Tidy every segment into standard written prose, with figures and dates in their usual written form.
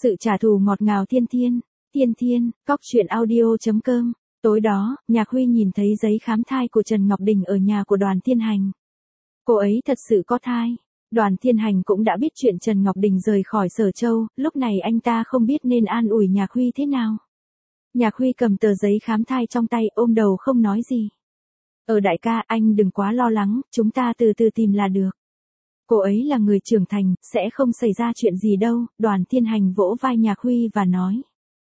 Sự trả thù ngọt ngào thiên thiên. Thiên thiên, cóc truyện audio.com. Tối đó, Nhạc Huy nhìn thấy giấy khám thai của Trần Ngọc Đình ở nhà của Đoàn Thiên Hành. Cô ấy thật sự có thai. Đoàn Thiên Hành cũng đã biết chuyện Trần Ngọc Đình rời khỏi Sở Châu, lúc này anh ta không biết nên an ủi Nhạc Huy thế nào. Nhạc Huy cầm tờ giấy khám thai trong tay, ôm đầu không nói gì. Đại ca, anh đừng quá lo lắng, chúng ta từ từ tìm là được. Cô ấy là người trưởng thành, sẽ không xảy ra chuyện gì đâu. Đoàn Thiên Hành vỗ vai Nhạc Huy và nói.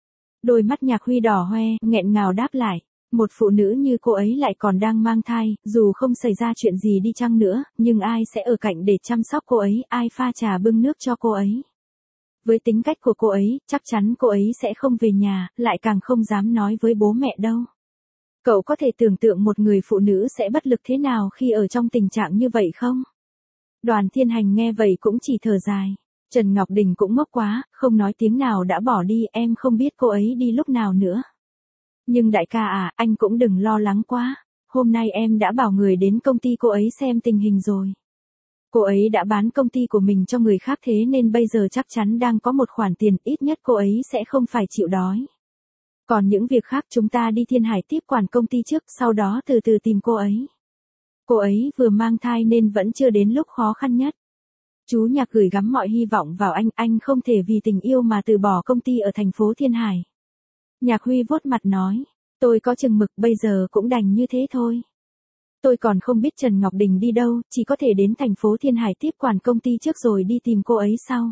Đôi mắt Nhạc Huy đỏ hoe, nghẹn ngào đáp lại. Một phụ nữ như cô ấy lại còn đang mang thai, dù không xảy ra chuyện gì đi chăng nữa, nhưng ai sẽ ở cạnh để chăm sóc cô ấy, ai pha trà bưng nước cho cô ấy. Với tính cách của cô ấy, chắc chắn cô ấy sẽ không về nhà, lại càng không dám nói với bố mẹ đâu. Cậu có thể tưởng tượng một người phụ nữ sẽ bất lực thế nào khi ở trong tình trạng như vậy không? Đoàn Thiên Hành nghe vậy cũng chỉ thở dài. Trần Ngọc Đình cũng ngốc quá, không nói tiếng nào đã bỏ đi, em không biết cô ấy đi lúc nào nữa. Nhưng đại ca à, anh cũng đừng lo lắng quá. Hôm nay em đã bảo người đến công ty cô ấy xem tình hình rồi. Cô ấy đã bán công ty của mình cho người khác, thế nên bây giờ chắc chắn đang có một khoản tiền, ít nhất cô ấy sẽ không phải chịu đói. Còn những việc khác chúng ta đi Thiên Hải tiếp quản công ty trước, sau đó từ từ tìm cô ấy. Cô ấy vừa mang thai nên vẫn chưa đến lúc khó khăn nhất. Chú Nhạc gửi gắm mọi hy vọng vào anh không thể vì tình yêu mà từ bỏ công ty ở thành phố Thiên Hải. Nhạc Huy vuốt mặt nói, tôi có chừng mực, bây giờ cũng đành như thế thôi. Tôi còn không biết Trần Ngọc Đình đi đâu, chỉ có thể đến thành phố Thiên Hải tiếp quản công ty trước rồi đi tìm cô ấy sau.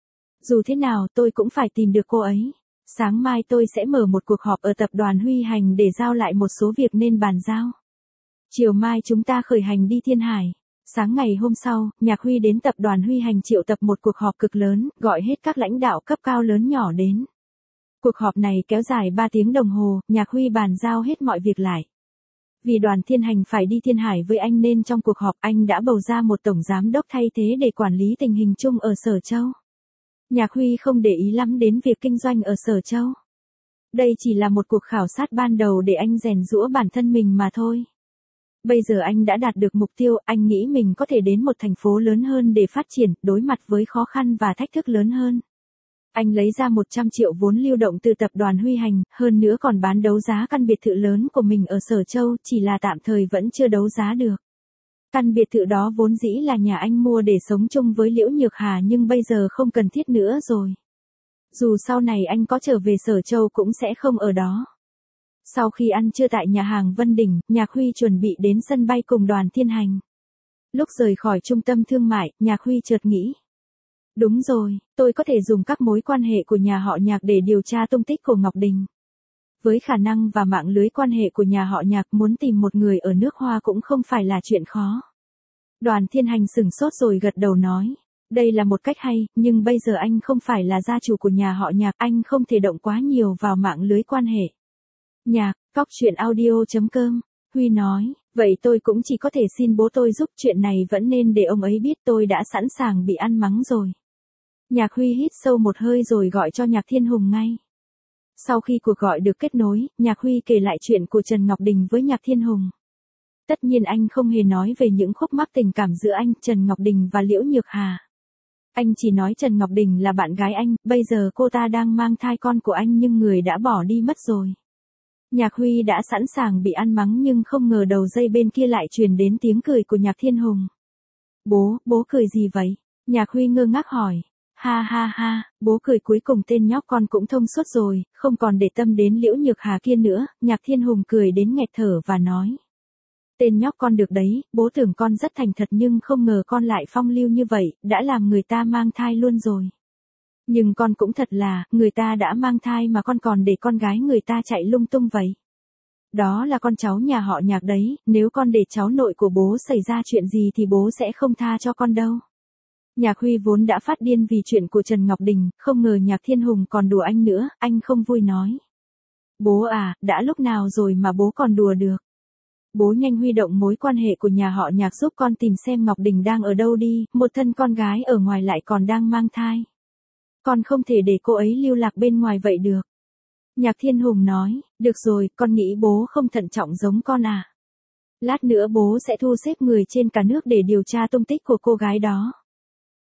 Dù thế nào tôi cũng phải tìm được cô ấy. Sáng mai tôi sẽ mở một cuộc họp ở tập đoàn Huy Hành để giao lại một số việc nên bàn giao. Chiều mai chúng ta khởi hành đi Thiên Hải. Sáng ngày hôm sau, Nhạc Huy đến tập đoàn Huy Hành triệu tập một cuộc họp cực lớn, gọi hết các lãnh đạo cấp cao lớn nhỏ đến. Cuộc họp này kéo dài 3 tiếng đồng hồ, Nhạc Huy bàn giao hết mọi việc lại. Vì Đoàn Thiên Hành phải đi Thiên Hải với anh nên trong cuộc họp anh đã bầu ra một tổng giám đốc thay thế để quản lý tình hình chung ở Sở Châu. Nhạc Huy không để ý lắm đến việc kinh doanh ở Sở Châu. Đây chỉ là một cuộc khảo sát ban đầu để anh rèn giũa bản thân mình mà thôi. Bây giờ anh đã đạt được mục tiêu, anh nghĩ mình có thể đến một thành phố lớn hơn để phát triển, đối mặt với khó khăn và thách thức lớn hơn. Anh lấy ra 100 triệu vốn lưu động từ tập đoàn Huy Hành, hơn nữa còn bán đấu giá căn biệt thự lớn của mình ở Sở Châu, chỉ là tạm thời vẫn chưa đấu giá được. Căn biệt thự đó vốn dĩ là nhà anh mua để sống chung với Liễu Nhược Hà nhưng bây giờ không cần thiết nữa rồi. Dù sau này anh có trở về Sở Châu cũng sẽ không ở đó. Sau khi ăn trưa tại nhà hàng Vân Đỉnh, Nhạc Huy chuẩn bị đến sân bay cùng Đoàn Thiên Hành. Lúc rời khỏi trung tâm thương mại, Nhạc Huy chợt nghĩ. Đúng rồi, tôi có thể dùng các mối quan hệ của nhà họ Nhạc để điều tra tung tích của Ngọc Đình. Với khả năng và mạng lưới quan hệ của nhà họ Nhạc, muốn tìm một người ở nước Hoa cũng không phải là chuyện khó. Đoàn Thiên Hành sửng sốt rồi gật đầu nói. Đây là một cách hay, nhưng bây giờ anh không phải là gia chủ của nhà họ Nhạc, anh không thể động quá nhiều vào mạng lưới quan hệ. Nhạc, cóc truyện audio.com. Huy nói, vậy tôi cũng chỉ có thể xin bố tôi giúp, chuyện này vẫn nên để ông ấy biết, tôi đã sẵn sàng bị ăn mắng rồi. Nhạc Huy hít sâu một hơi rồi gọi cho Nhạc Thiên Hùng ngay. Sau khi cuộc gọi được kết nối, Nhạc Huy kể lại chuyện của Trần Ngọc Đình với Nhạc Thiên Hùng. Tất nhiên anh không hề nói về những khúc mắc tình cảm giữa anh, Trần Ngọc Đình và Liễu Nhược Hà. Anh chỉ nói Trần Ngọc Đình là bạn gái anh, bây giờ cô ta đang mang thai con của anh nhưng người đã bỏ đi mất rồi. Nhạc Huy đã sẵn sàng bị ăn mắng nhưng không ngờ đầu dây bên kia lại truyền đến tiếng cười của Nhạc Thiên Hùng. Bố cười gì vậy? Nhạc Huy ngơ ngác hỏi. Ha ha ha, bố cười, cuối cùng tên nhóc con cũng thông suốt rồi, không còn để tâm đến Liễu Nhược Hà kia nữa. Nhạc Thiên Hùng cười đến nghẹt thở và nói. Tên nhóc con được đấy, bố tưởng con rất thành thật nhưng không ngờ con lại phong lưu như vậy, đã làm người ta mang thai luôn rồi. Nhưng con cũng thật là, người ta đã mang thai mà con còn để con gái người ta chạy lung tung vậy. Đó là con cháu nhà họ Nhạc đấy, nếu con để cháu nội của bố xảy ra chuyện gì thì bố sẽ không tha cho con đâu. Nhạc Huy vốn đã phát điên vì chuyện của Trần Ngọc Đình, không ngờ Nhạc Thiên Hùng còn đùa anh nữa, anh không vui nói. Bố à, đã lúc nào rồi mà bố còn đùa được. Bố nhanh huy động mối quan hệ của nhà họ Nhạc giúp con tìm xem Ngọc Đình đang ở đâu đi, một thân con gái ở ngoài lại còn đang mang thai. Con không thể để cô ấy lưu lạc bên ngoài vậy được. Nhạc Thiên Hùng nói, được rồi, con nghĩ bố không thận trọng giống con à. Lát nữa bố sẽ thu xếp người trên cả nước để điều tra tung tích của cô gái đó.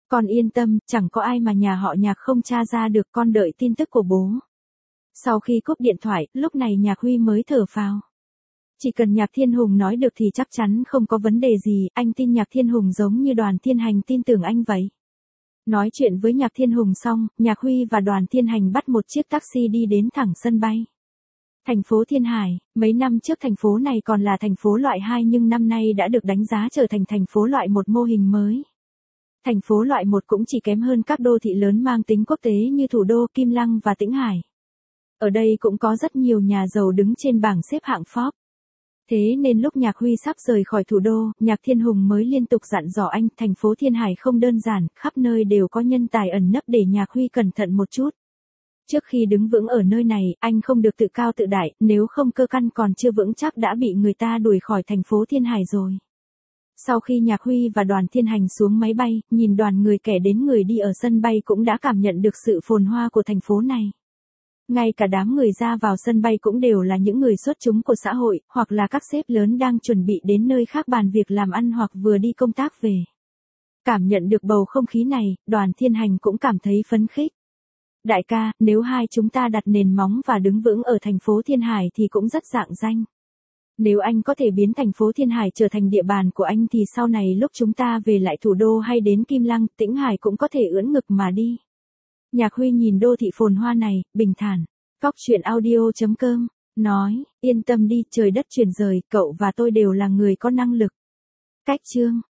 Con yên tâm, chẳng có ai mà nhà họ Nhạc không tra ra được, con đợi tin tức của bố. Sau khi cúp điện thoại, lúc này Nhạc Huy mới thở phào. Chỉ cần Nhạc Thiên Hùng nói được thì chắc chắn không có vấn đề gì, anh tin Nhạc Thiên Hùng giống như Đoàn Thiên Hành tin tưởng anh vậy. Nói chuyện với Nhạc Thiên Hùng xong, Nhạc Huy và Đoàn Thiên Hành bắt một chiếc taxi đi đến thẳng sân bay. Thành phố Thiên Hải, mấy năm trước thành phố này còn là thành phố loại 2 nhưng năm nay đã được đánh giá trở thành thành phố loại 1 mô hình mới. Thành phố loại 1 cũng chỉ kém hơn các đô thị lớn mang tính quốc tế như Thủ Đô, Kim Lăng và Tĩnh Hải. Ở đây cũng có rất nhiều nhà giàu đứng trên bảng xếp hạng Forbes. Thế nên lúc Nhạc Huy sắp rời khỏi thủ đô, Nhạc Thiên Hùng mới liên tục dặn dò anh, thành phố Thiên Hải không đơn giản, khắp nơi đều có nhân tài ẩn nấp để Nhạc Huy cẩn thận một chút. Trước khi đứng vững ở nơi này, anh không được tự cao tự đại, nếu không cơ căn còn chưa vững chắc đã bị người ta đuổi khỏi thành phố Thiên Hải rồi. Sau khi Nhạc Huy và Đoàn Thiên Hành xuống máy bay, nhìn đoàn người kẻ đến người đi ở sân bay cũng đã cảm nhận được sự phồn hoa của thành phố này. Ngay cả đám người ra vào sân bay cũng đều là những người xuất chúng của xã hội, hoặc là các sếp lớn đang chuẩn bị đến nơi khác bàn việc làm ăn hoặc vừa đi công tác về. Cảm nhận được bầu không khí này, Đoàn Thiên Hành cũng cảm thấy phấn khích. Đại ca, nếu hai chúng ta đặt nền móng và đứng vững ở thành phố Thiên Hải thì cũng rất rạng danh. Nếu anh có thể biến thành phố Thiên Hải trở thành địa bàn của anh thì sau này lúc chúng ta về lại thủ đô hay đến Kim Lăng, Tĩnh Hải cũng có thể ưỡn ngực mà đi. Nhạc Huy nhìn đô thị phồn hoa này, bình thản. Cóc truyện audio.com, nói, yên tâm đi, trời đất chuyển rời, cậu và tôi đều là người có năng lực. Cách chương.